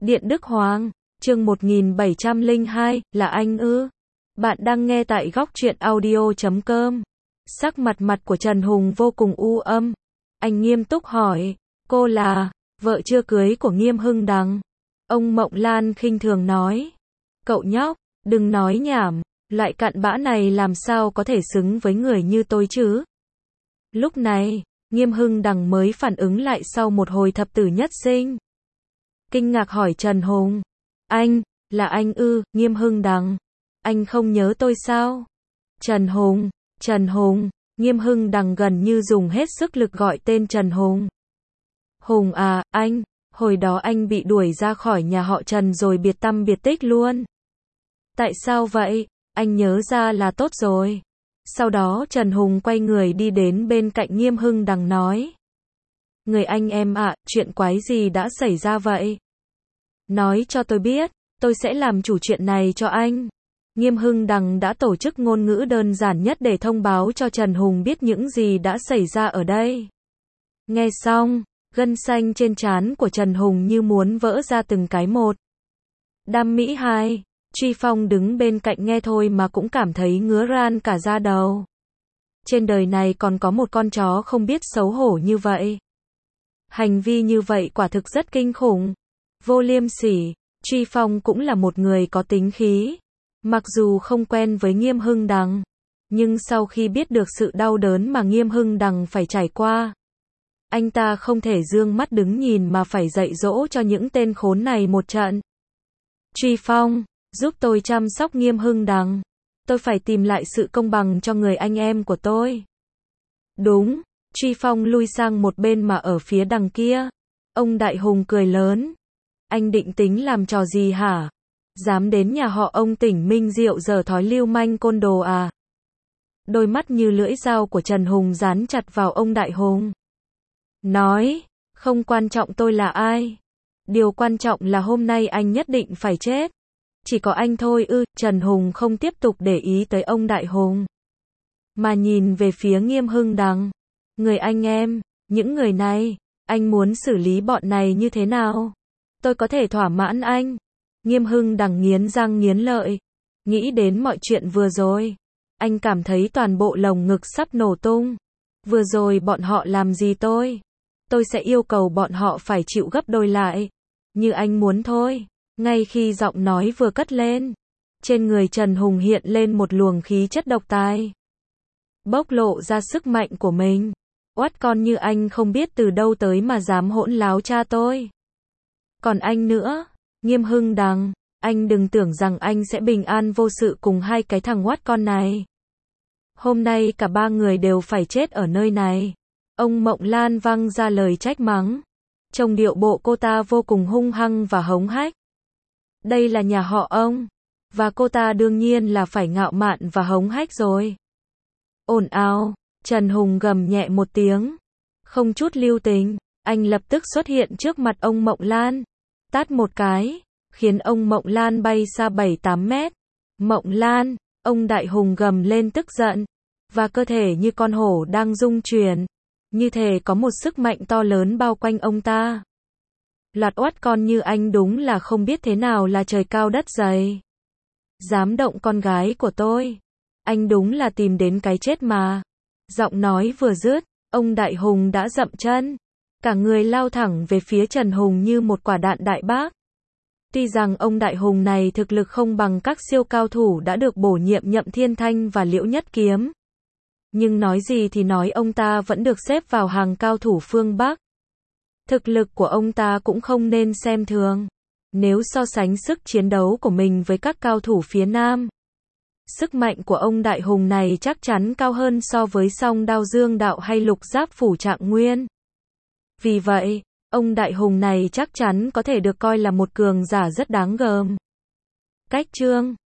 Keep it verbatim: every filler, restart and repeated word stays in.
Điện Đức Hoàng, chương một nghìn bảy trăm lẻ hai, là anh ư? Bạn đang nghe tại góc truyện audio chấm com. Sắc mặt mặt của Trần Hùng vô cùng u âm. Anh nghiêm túc hỏi, cô là vợ chưa cưới của Nghiêm Hưng Đằng. Ông Mộng Lan khinh thường nói, cậu nhóc, đừng nói nhảm, loại cặn bã này làm sao có thể xứng với người như tôi chứ? Lúc này, Nghiêm Hưng Đằng mới phản ứng lại sau một hồi thập tử nhất sinh. Kinh ngạc hỏi Trần Hùng, anh, là anh ư? Nghiêm Hưng Đằng, anh không nhớ tôi sao? Trần Hùng, Trần Hùng, Nghiêm Hưng Đằng gần như dùng hết sức lực gọi tên Trần Hùng. Hùng à, anh, hồi đó anh bị đuổi ra khỏi nhà họ Trần rồi biệt tăm biệt tích luôn. Tại sao vậy? Anh nhớ ra là tốt rồi. Sau đó Trần Hùng quay người đi đến bên cạnh Nghiêm Hưng Đằng nói, người anh em ạ, chuyện quái gì đã xảy ra vậy? Nói cho tôi biết, tôi sẽ làm chủ chuyện này cho anh. Nghiêm Hưng Đằng đã tổ chức ngôn ngữ đơn giản nhất để thông báo cho Trần Hùng biết những gì đã xảy ra ở đây. Nghe xong, gân xanh trên trán của Trần Hùng như muốn vỡ ra từng cái một. Đam Mỹ hai, Truy Phong đứng bên cạnh nghe thôi mà cũng cảm thấy ngứa ran cả da đầu. Trên đời này còn có một con chó không biết xấu hổ như vậy. Hành vi như vậy quả thực rất kinh khủng. Vô liêm sỉ. Truy Phong cũng là một người có tính khí. Mặc dù không quen với Nghiêm Hưng Đằng, nhưng sau khi biết được sự đau đớn mà Nghiêm Hưng Đằng phải trải qua, anh ta không thể dương mắt đứng nhìn mà phải dạy dỗ cho những tên khốn này một trận. Truy Phong, giúp tôi chăm sóc Nghiêm Hưng Đằng. Tôi phải tìm lại sự công bằng cho người anh em của tôi. Đúng. Truy Phong lui sang một bên mà ở phía đằng kia. Ông Đại Hùng cười lớn. Anh định tính làm trò gì hả? Dám đến nhà họ ông Tỉnh Minh Diệu giở thói lưu manh côn đồ à? Đôi mắt như lưỡi dao của Trần Hùng dán chặt vào ông Đại Hùng. Nói, không quan trọng tôi là ai. Điều quan trọng là hôm nay anh nhất định phải chết. Chỉ có anh thôi ư? Trần Hùng không tiếp tục để ý tới ông Đại Hùng, mà nhìn về phía Nghiêm Hưng Đằng. Người anh em, những người này, anh muốn xử lý bọn này như thế nào? Tôi có thể thỏa mãn anh. Nghiêm Hưng Đằng nghiến răng nghiến lợi. Nghĩ đến mọi chuyện vừa rồi, anh cảm thấy toàn bộ lồng ngực sắp nổ tung. Vừa rồi bọn họ làm gì tôi? Tôi sẽ yêu cầu bọn họ phải chịu gấp đôi lại. Như anh muốn thôi. Ngay khi giọng nói vừa cất lên, trên người Trần Hùng hiện lên một luồng khí chất độc tài, bộc lộ ra sức mạnh của mình. Oát con như anh không biết từ đâu tới mà dám hỗn láo cha tôi. Còn anh nữa, Nghiêm Hưng Đằng, anh đừng tưởng rằng anh sẽ bình an vô sự cùng hai cái thằng oát con này. Hôm nay cả ba người đều phải chết ở nơi này. Ông Mộng Lan văng ra lời trách mắng. Trông điệu bộ cô ta vô cùng hung hăng và hống hách. Đây là nhà họ ông, và cô ta đương nhiên là phải ngạo mạn và hống hách rồi. Ồn ào, Trần Hùng gầm nhẹ một tiếng. Không chút lưu tình, anh lập tức xuất hiện trước mặt ông Mộng Lan. Tát một cái, khiến ông Mộng Lan bay xa bảy tám mét. Mộng Lan, ông Đại Hùng gầm lên tức giận, và cơ thể như con hổ đang rung chuyển. Như thể có một sức mạnh to lớn bao quanh ông ta. Loạt oát con như anh đúng là không biết thế nào là trời cao đất dày. Dám động con gái của tôi, anh đúng là tìm đến cái chết mà. Giọng nói vừa dứt, ông Đại Hùng đã dậm chân. Cả người lao thẳng về phía Trần Hùng như một quả đạn đại bác. Tuy rằng ông Đại Hùng này thực lực không bằng các siêu cao thủ đã được bổ nhiệm Nhậm Thiên Thanh và Liễu Nhất Kiếm, nhưng nói gì thì nói ông ta vẫn được xếp vào hàng cao thủ phương Bắc. Thực lực của ông ta cũng không nên xem thường. Nếu so sánh sức chiến đấu của mình với các cao thủ phía Nam, sức mạnh của ông Đại Hùng này chắc chắn cao hơn so với Song Đao Dương Đạo hay Lục Giáp Phủ Trạng Nguyên. Vì vậy, ông Đại Hùng này chắc chắn có thể được coi là một cường giả rất đáng gờm. Cách chương